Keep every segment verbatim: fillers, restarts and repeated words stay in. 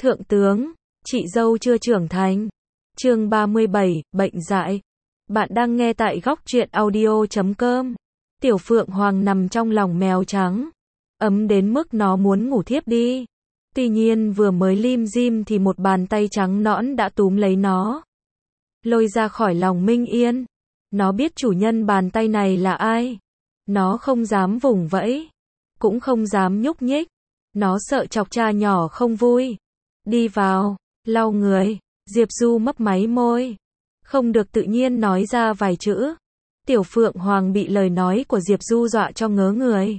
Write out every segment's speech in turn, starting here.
Thượng tướng, chị dâu chưa trưởng thành. Chương ba mươi bảy, bệnh dại. Bạn đang nghe tại góc truyện audio chấm com. Tiểu Phượng Hoàng nằm trong lòng mèo trắng, ấm đến mức nó muốn ngủ thiếp đi. Tuy nhiên vừa mới lim dim thì một bàn tay trắng nõn đã túm lấy nó, lôi ra khỏi lòng Minh Yên. Nó biết chủ nhân bàn tay này là ai. Nó không dám vùng vẫy, cũng không dám nhúc nhích. Nó sợ chọc cha nhỏ không vui. Đi vào, lau người. Diệp Du mấp máy môi, không được tự nhiên nói ra vài chữ. Tiểu Phượng Hoàng bị lời nói của Diệp Du dọa cho ngớ người.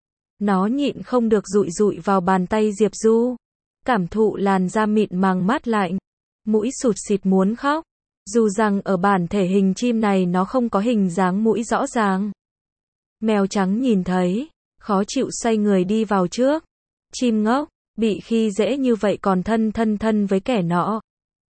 Nó nhịn không được dụi dụi vào bàn tay Diệp Du, cảm thụ làn da mịn màng mát lạnh, mũi sụt sịt muốn khóc. Dù rằng ở bản thể hình chim này nó không có hình dáng mũi rõ ràng. Mèo trắng nhìn thấy, khó chịu xoay người đi vào trước. Chim ngốc, bị khi dễ như vậy còn thân thân thân với kẻ nọ.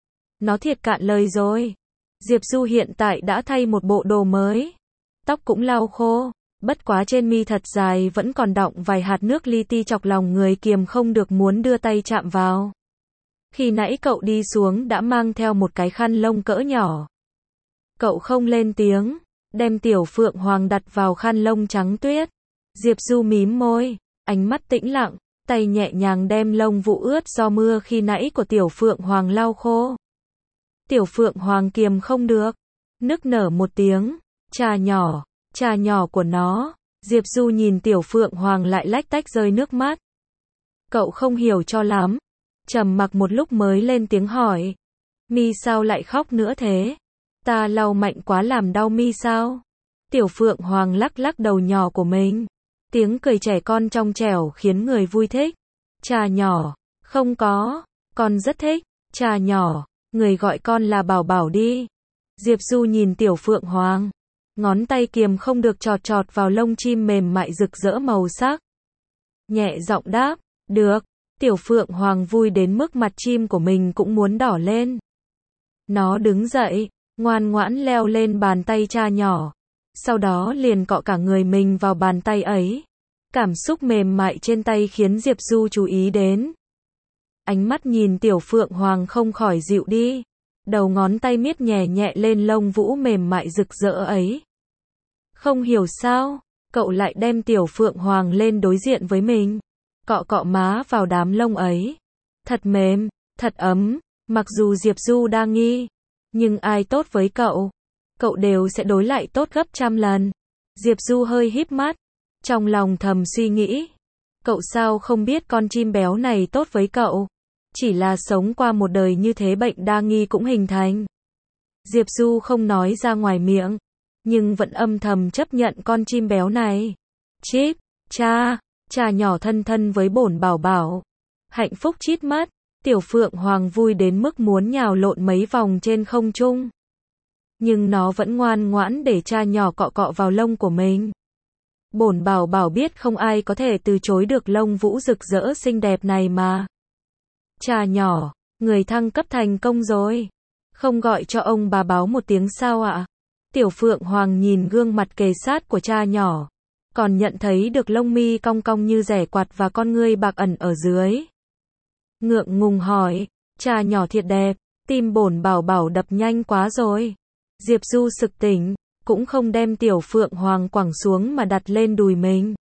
Nó thiệt cạn lời rồi. Diệp Du hiện tại đã thay một bộ đồ mới, tóc cũng lau khô, bất quá trên mi thật dài vẫn còn đọng vài hạt nước li ti chọc lòng người kiềm không được muốn đưa tay chạm vào. Khi nãy cậu đi xuống đã mang theo một cái khăn lông cỡ nhỏ. Cậu không lên tiếng, đem Tiểu Phượng Hoàng đặt vào khăn lông trắng tuyết. Diệp Du mím môi, ánh mắt tĩnh lặng, tay nhẹ nhàng đem lông vụ ướt do mưa khi nãy của Tiểu Phượng Hoàng lau khô. Tiểu Phượng Hoàng kiềm không được, nức nở một tiếng. Cha nhỏ, cha nhỏ của nó. Diệp Du nhìn Tiểu Phượng Hoàng lại lách tách rơi nước mắt. Cậu không hiểu cho lắm, trầm mặc một lúc mới lên tiếng hỏi. Mi sao lại khóc nữa thế? Ta lau mạnh quá làm đau mi sao? Tiểu Phượng Hoàng lắc lắc đầu nhỏ của mình. Tiếng cười trẻ con trong trẻo khiến người vui thích. Cha nhỏ, không có, con rất thích. Cha nhỏ, người gọi con là Bảo Bảo đi. Diệp Du nhìn Tiểu Phượng Hoàng, ngón tay kiềm không được chọt chọt vào lông chim mềm mại rực rỡ màu sắc. Nhẹ giọng đáp, được. Tiểu Phượng Hoàng vui đến mức mặt chim của mình cũng muốn đỏ lên. Nó đứng dậy, ngoan ngoãn leo lên bàn tay cha nhỏ, sau đó liền cọ cả người mình vào bàn tay ấy. Cảm xúc mềm mại trên tay khiến Diệp Du chú ý đến. Ánh mắt nhìn Tiểu Phượng Hoàng không khỏi dịu đi, đầu ngón tay miết nhẹ nhẹ lên lông vũ mềm mại rực rỡ ấy. Không hiểu sao, cậu lại đem Tiểu Phượng Hoàng lên đối diện với mình, cọ cọ má vào đám lông ấy. Thật mềm, thật ấm. Mặc dù Diệp Du đang nghi, nhưng ai tốt với cậu, cậu đều sẽ đối lại tốt gấp trăm lần. Diệp Du hơi híp mắt, trong lòng thầm suy nghĩ. Cậu sao không biết con chim béo này tốt với cậu? Chỉ là sống qua một đời như thế bệnh đa nghi cũng hình thành. Diệp Du không nói ra ngoài miệng, nhưng vẫn âm thầm chấp nhận con chim béo này. Chip, cha, cha nhỏ thân thân với bổn Bảo Bảo. Hạnh phúc chít mắt. Tiểu Phượng Hoàng vui đến mức muốn nhào lộn mấy vòng trên không trung. Nhưng nó vẫn ngoan ngoãn để cha nhỏ cọ cọ vào lông của mình. Bổn Bảo Bảo biết không ai có thể từ chối được lông vũ rực rỡ xinh đẹp này mà. Cha nhỏ, người thăng cấp thành công rồi. Không gọi cho ông bà báo một tiếng sao ạ? Tiểu Phượng Hoàng nhìn gương mặt kề sát của cha nhỏ, còn nhận thấy được lông mi cong cong như rẻ quạt và con ngươi bạc ẩn ở dưới. Ngượng ngùng hỏi, cha nhỏ thiệt đẹp, tim bổn Bảo Bảo đập nhanh quá rồi. Diệp Du sực tỉnh, cũng không đem Tiểu Phượng Hoàng quẳng xuống mà đặt lên đùi mình.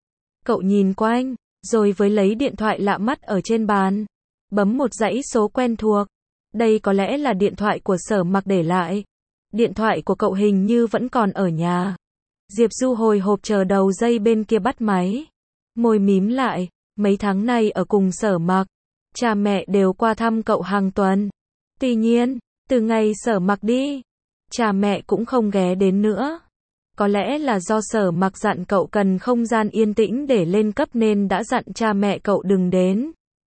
Cậu nhìn quanh, rồi với lấy điện thoại lạ mắt ở trên bàn, bấm một dãy số quen thuộc. Đây có lẽ là điện thoại của Sở Mặc để lại. Điện thoại của cậu hình như vẫn còn ở nhà. Diệp Du hồi hộp chờ đầu dây bên kia bắt máy, môi mím lại. Mấy tháng nay ở cùng Sở Mặc, cha mẹ đều qua thăm cậu hàng tuần. Tuy nhiên, từ ngày Sở Mặc đi, cha mẹ cũng không ghé đến nữa. Có lẽ là do Sở Mặc dặn cậu cần không gian yên tĩnh để lên cấp nên đã dặn cha mẹ cậu đừng đến.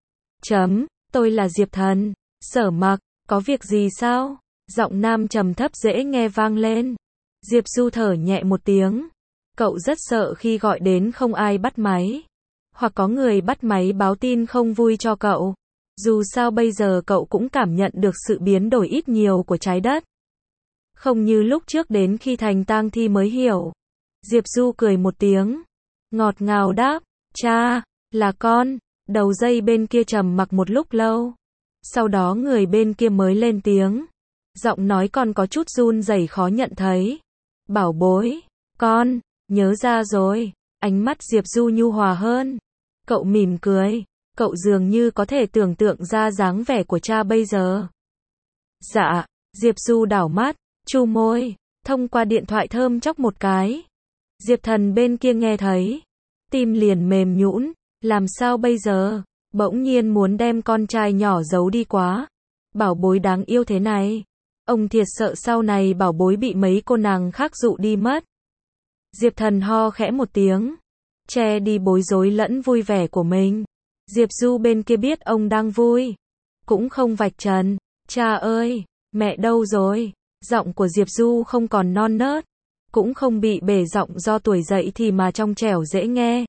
Chấm, tôi là Diệp Thần. Sở Mặc, có việc gì sao? Giọng nam trầm thấp dễ nghe vang lên. Diệp Du thở nhẹ một tiếng. Cậu rất sợ khi gọi đến không ai bắt máy, hoặc có người bắt máy báo tin không vui cho cậu. Dù sao bây giờ cậu cũng cảm nhận được sự biến đổi ít nhiều của trái đất. Không như lúc trước đến khi thành tang thi mới hiểu. Diệp Du cười một tiếng, ngọt ngào đáp, cha, là con. Đầu dây bên kia trầm mặc một lúc lâu, Sau đó người bên kia mới lên tiếng. Giọng nói còn có chút run rẩy khó nhận thấy. Bảo bối, con, nhớ ra rồi. Ánh mắt Diệp Du nhu hòa hơn. Cậu mỉm cười. Cậu dường như có thể tưởng tượng ra dáng vẻ của cha bây giờ. Dạ, Diệp Du đảo mắt, chu môi, thông qua điện thoại thơm chốc một cái. Diệp Thần bên kia nghe thấy, tim liền mềm nhũn, làm sao bây giờ? Bỗng nhiên muốn đem con trai nhỏ giấu đi quá. Bảo bối đáng yêu thế này. Ông thiệt sợ sau này bảo bối bị mấy cô nàng khác dụ đi mất. Diệp Thần ho khẽ một tiếng, che đi bối rối lẫn vui vẻ của mình. Diệp Du bên kia biết ông đang vui, cũng không vạch trần. Cha ơi, mẹ đâu rồi? Giọng của Diệp Du không còn non nớt, cũng không bị bể giọng do tuổi dậy thì mà trong trẻo dễ nghe.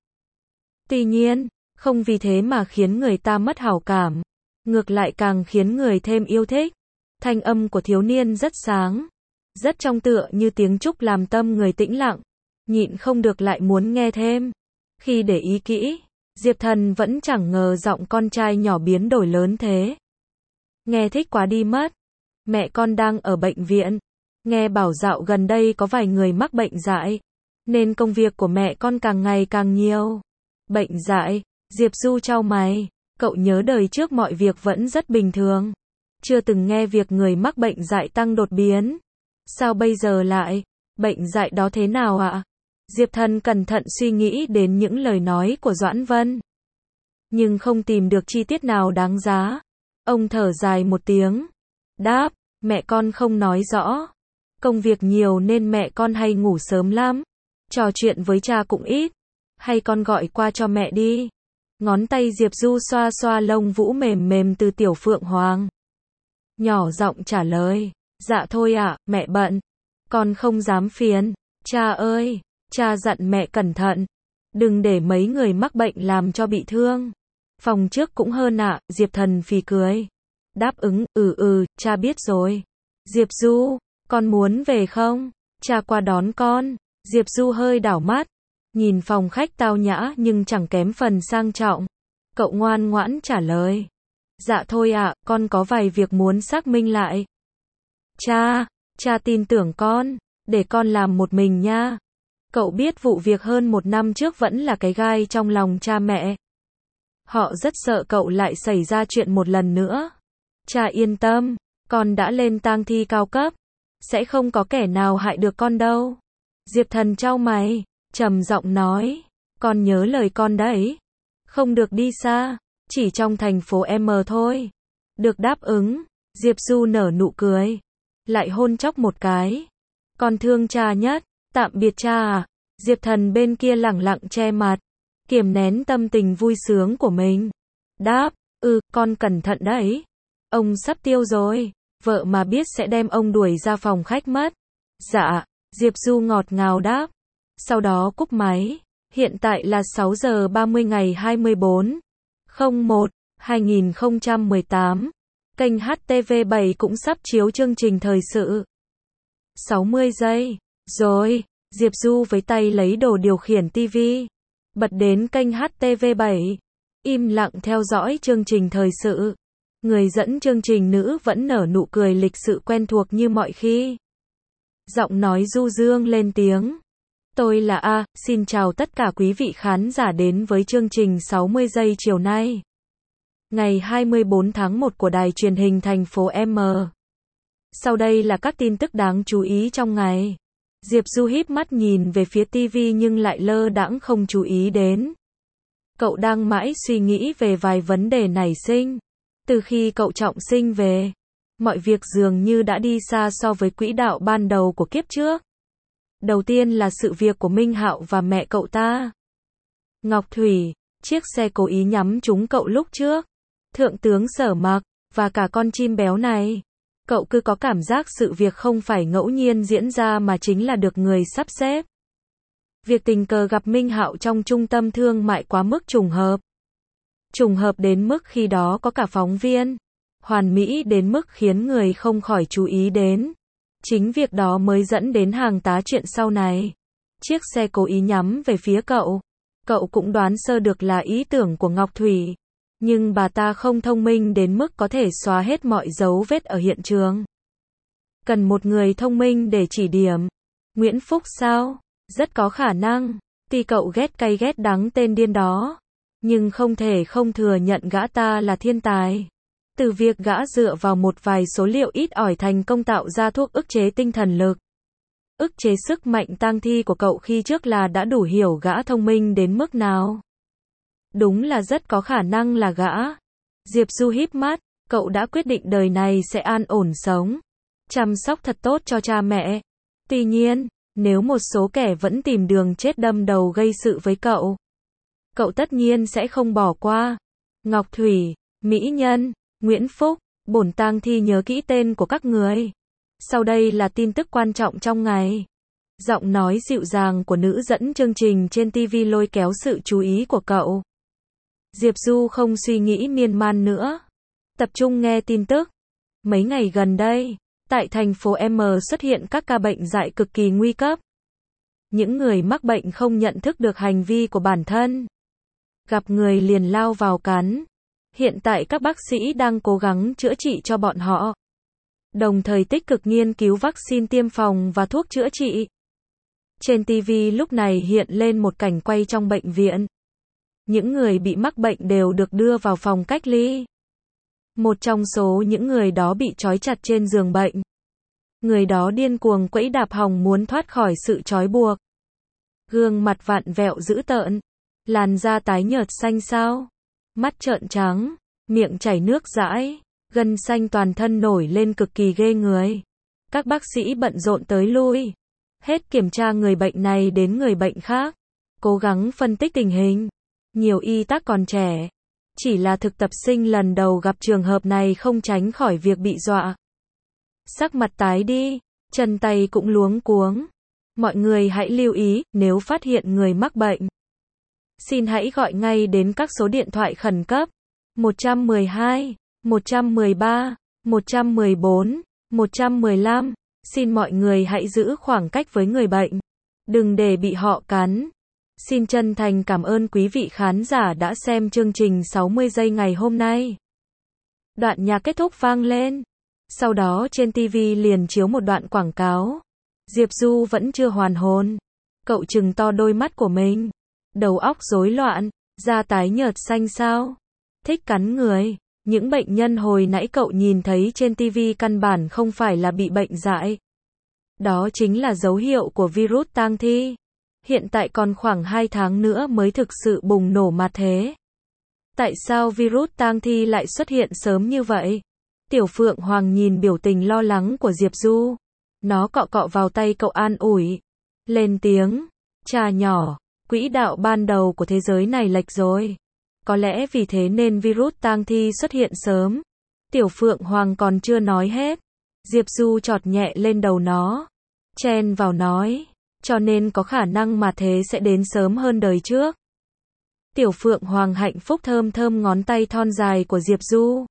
Tuy nhiên, không vì thế mà khiến người ta mất hảo cảm, ngược lại càng khiến người thêm yêu thích. Thanh âm của thiếu niên rất sáng, rất trong tựa như tiếng trúc làm tâm người tĩnh lặng, nhịn không được lại muốn nghe thêm. Khi để ý kỹ, Diệp Thần vẫn chẳng ngờ giọng con trai nhỏ biến đổi lớn thế. Nghe thích quá đi mất. Mẹ con đang ở bệnh viện. Nghe bảo dạo gần đây có vài người mắc bệnh dại, nên công việc của mẹ con càng ngày càng nhiều. Bệnh dại? Diệp Du chau mày. Cậu nhớ đời trước mọi việc vẫn rất bình thường. Chưa từng nghe việc người mắc bệnh dại tăng đột biến. Sao bây giờ lại? Bệnh dại đó thế nào ạ? Diệp Thần cẩn thận suy nghĩ đến những lời nói của Doãn Vân, nhưng không tìm được chi tiết nào đáng giá. Ông thở dài một tiếng, đáp, mẹ con không nói rõ. Công việc nhiều nên mẹ con hay ngủ sớm lắm. Trò chuyện với cha cũng ít. Hay con gọi qua cho mẹ đi. Ngón tay Diệp Du xoa xoa lông vũ mềm mềm từ Tiểu Phượng Hoàng. Nhỏ giọng trả lời, dạ thôi ạ, mẹ bận. Con không dám phiền. Cha ơi, cha dặn mẹ cẩn thận. Đừng để mấy người mắc bệnh làm cho bị thương. Phòng trước cũng hơn ạ, Diệp Thần phì cười. Đáp ứng, ừ ừ, cha biết rồi. Diệp Du, con muốn về không? Cha qua đón con. Diệp Du hơi đảo mắt, nhìn phòng khách tao nhã nhưng chẳng kém phần sang trọng. Cậu ngoan ngoãn trả lời. Dạ thôi ạ, con có vài việc muốn xác minh lại. Cha, cha tin tưởng con, để con làm một mình nha. Cậu biết vụ việc hơn một năm trước vẫn là cái gai trong lòng cha mẹ. Họ rất sợ cậu lại xảy ra chuyện một lần nữa. Cha yên tâm, con đã lên tang thi cao cấp, sẽ không có kẻ nào hại được con đâu. Diệp Thần chau mày, trầm giọng nói, con nhớ lời con đấy. Không được đi xa, chỉ trong thành phố M thôi. Được đáp ứng, Diệp Du nở nụ cười, lại hôn chốc một cái. Con thương cha nhất, tạm biệt cha à. Diệp Thần bên kia lẳng lặng che mặt, kiềm nén tâm tình vui sướng của mình. Đáp, ừ, con cẩn thận đấy. Ông sắp tiêu rồi, vợ mà biết sẽ đem ông đuổi ra phòng khách mất. Dạ, Diệp Du ngọt ngào đáp. Sau đó cúp máy. Hiện tại là sáu giờ ba mươi ngày hai mươi bốn tháng một năm hai nghìn không trăm mười tám. Kênh H T V bảy cũng sắp chiếu chương trình thời sự. sáu mươi giây. Rồi, Diệp Du với tay lấy đồ điều khiển tivi, bật đến kênh H T V bảy, im lặng theo dõi chương trình thời sự. Người dẫn chương trình nữ vẫn nở nụ cười lịch sự quen thuộc như mọi khi. Giọng nói du dương lên tiếng. Tôi là A, xin chào tất cả quý vị khán giả đến với chương trình sáu mươi giây chiều nay. Ngày hai mươi bốn tháng một của đài truyền hình thành phố M. Sau đây là các tin tức đáng chú ý trong ngày. Diệp Du híp mắt nhìn về phía tivi nhưng lại lơ đãng không chú ý đến. Cậu đang mãi suy nghĩ về vài vấn đề nảy sinh. Từ khi cậu trọng sinh về, mọi việc dường như đã đi xa so với quỹ đạo ban đầu của kiếp trước. Đầu tiên là sự việc của Minh Hạo và mẹ cậu ta. Ngọc Thủy, chiếc xe cố ý nhắm trúng cậu lúc trước. Thượng tướng Sở Mặc, và cả con chim béo này. Cậu cứ có cảm giác sự việc không phải ngẫu nhiên diễn ra mà chính là được người sắp xếp. Việc tình cờ gặp Minh Hạo trong trung tâm thương mại quá mức trùng hợp. Trùng hợp đến mức khi đó có cả phóng viên. Hoàn mỹ đến mức khiến người không khỏi chú ý đến. Chính việc đó mới dẫn đến hàng tá chuyện sau này. Chiếc xe cố ý nhắm về phía cậu. Cậu cũng đoán sơ được là ý tưởng của Ngọc Thủy. Nhưng bà ta không thông minh đến mức có thể xóa hết mọi dấu vết ở hiện trường. Cần một người thông minh để chỉ điểm. Nguyễn Phúc sao? Rất có khả năng. Tuy cậu ghét cay ghét đắng tên điên đó, nhưng không thể không thừa nhận gã ta là thiên tài. Từ việc gã dựa vào một vài số liệu ít ỏi thành công tạo ra thuốc ức chế tinh thần lực, ức chế sức mạnh tang thi của cậu khi trước là đã đủ hiểu gã thông minh đến mức nào. Đúng là rất có khả năng là gã. Diệp Du híp mắt, cậu đã quyết định đời này sẽ an ổn sống, chăm sóc thật tốt cho cha mẹ. Tuy nhiên, nếu một số kẻ vẫn tìm đường chết đâm đầu gây sự với cậu, cậu tất nhiên sẽ không bỏ qua. Ngọc Thủy, Mỹ Nhân, Nguyễn Phúc, bổn tang thi nhớ kỹ tên của các người. Sau đây là tin tức quan trọng trong ngày. Giọng nói dịu dàng của nữ dẫn chương trình trên ti vi lôi kéo sự chú ý của cậu. Diệp Du không suy nghĩ miên man nữa, tập trung nghe tin tức. Mấy ngày gần đây, tại thành phố M xuất hiện các ca bệnh dại cực kỳ nguy cấp. Những người mắc bệnh không nhận thức được hành vi của bản thân, gặp người liền lao vào cắn. Hiện tại các bác sĩ đang cố gắng chữa trị cho bọn họ, đồng thời tích cực nghiên cứu vaccine tiêm phòng và thuốc chữa trị. Trên ti vi lúc này hiện lên một cảnh quay trong bệnh viện. Những người bị mắc bệnh đều được đưa vào phòng cách ly. Một trong số những người đó bị trói chặt trên giường bệnh. Người đó điên cuồng quẫy đạp hòng muốn thoát khỏi sự trói buộc. Gương mặt vặn vẹo dữ tợn, làn da tái nhợt xanh xao, mắt trợn trắng, miệng chảy nước dãi, gân xanh toàn thân nổi lên cực kỳ ghê người. Các bác sĩ bận rộn tới lui, hết kiểm tra người bệnh này đến người bệnh khác, cố gắng phân tích tình hình. Nhiều y tá còn trẻ, chỉ là thực tập sinh lần đầu gặp trường hợp này không tránh khỏi việc bị dọa. Sắc mặt tái đi, chân tay cũng luống cuống. Mọi người hãy lưu ý, nếu phát hiện người mắc bệnh, xin hãy gọi ngay đến các số điện thoại khẩn cấp một một hai, một một ba, một một bốn, một một lăm. Xin mọi người hãy giữ khoảng cách với người bệnh, đừng để bị họ cắn. Xin chân thành cảm ơn quý vị khán giả đã xem chương trình sáu mươi giây ngày hôm nay. Đoạn nhạc kết thúc vang lên. Sau đó trên ti vi liền chiếu một đoạn quảng cáo. Diệp Du vẫn chưa hoàn hồn. Cậu trừng to đôi mắt của mình. Đầu óc rối loạn, da tái nhợt xanh xao. Thích cắn người. Những bệnh nhân hồi nãy cậu nhìn thấy trên ti vi căn bản không phải là bị bệnh dại. Đó chính là dấu hiệu của virus tang thi. Hiện tại còn khoảng hai tháng nữa mới thực sự bùng nổ mà thế. Tại sao virus tang thi lại xuất hiện sớm như vậy? Tiểu Phượng Hoàng nhìn biểu tình lo lắng của Diệp Du. Nó cọ cọ vào tay cậu an ủi. Lên tiếng. Trà nhỏ, quỹ đạo ban đầu của thế giới này lệch rồi. Có lẽ vì thế nên virus tang thi xuất hiện sớm. Tiểu Phượng Hoàng còn chưa nói hết. Diệp Du chọt nhẹ lên đầu nó. Chen vào nói. Cho nên có khả năng mà thế sẽ đến sớm hơn đời trước. Tiểu Phượng Hoàng hạnh phúc thơm thơm ngón tay thon dài của Diệp Du.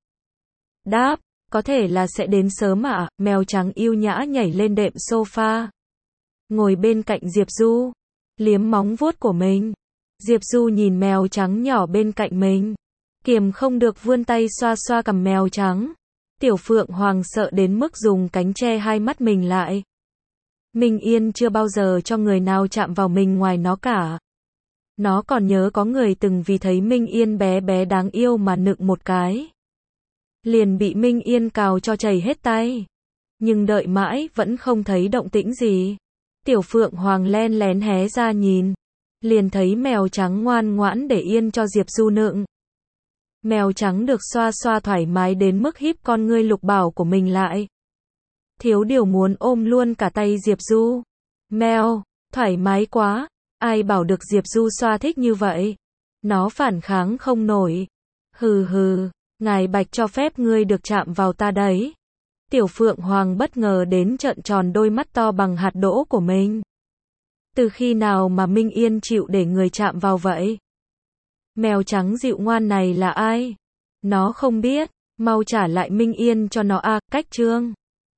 Đáp, có thể là sẽ đến sớm ạ. À? Mèo trắng yêu nhã nhảy lên đệm sofa, ngồi bên cạnh Diệp Du, liếm móng vuốt của mình. Diệp Du nhìn mèo trắng nhỏ bên cạnh mình, kiềm không được vươn tay xoa xoa cằm mèo trắng. Tiểu Phượng Hoàng sợ đến mức dùng cánh che hai mắt mình lại. Minh Yên chưa bao giờ cho người nào chạm vào mình ngoài nó cả. Nó còn nhớ có người từng vì thấy Minh Yên bé bé đáng yêu mà nựng một cái, liền bị Minh Yên cào cho chảy hết tay. Nhưng đợi mãi vẫn không thấy động tĩnh gì. Tiểu Phượng Hoàng len lén hé ra nhìn, liền thấy mèo trắng ngoan ngoãn để yên cho Diệp Du nựng. Mèo trắng được xoa xoa thoải mái đến mức híp con ngươi lục bảo của mình lại. Thiếu điều muốn ôm luôn cả tay Diệp Du. Mèo, thoải mái quá, ai bảo được Diệp Du xoa thích như vậy. Nó phản kháng không nổi. Hừ hừ, ngài Bạch cho phép ngươi được chạm vào ta đấy. Tiểu Phượng Hoàng bất ngờ đến trợn tròn đôi mắt to bằng hạt đỗ của mình. Từ khi nào mà Minh Yên chịu để người chạm vào vậy? Mèo trắng dịu ngoan này là ai? Nó không biết, mau trả lại Minh Yên cho nó a. À, cách chương.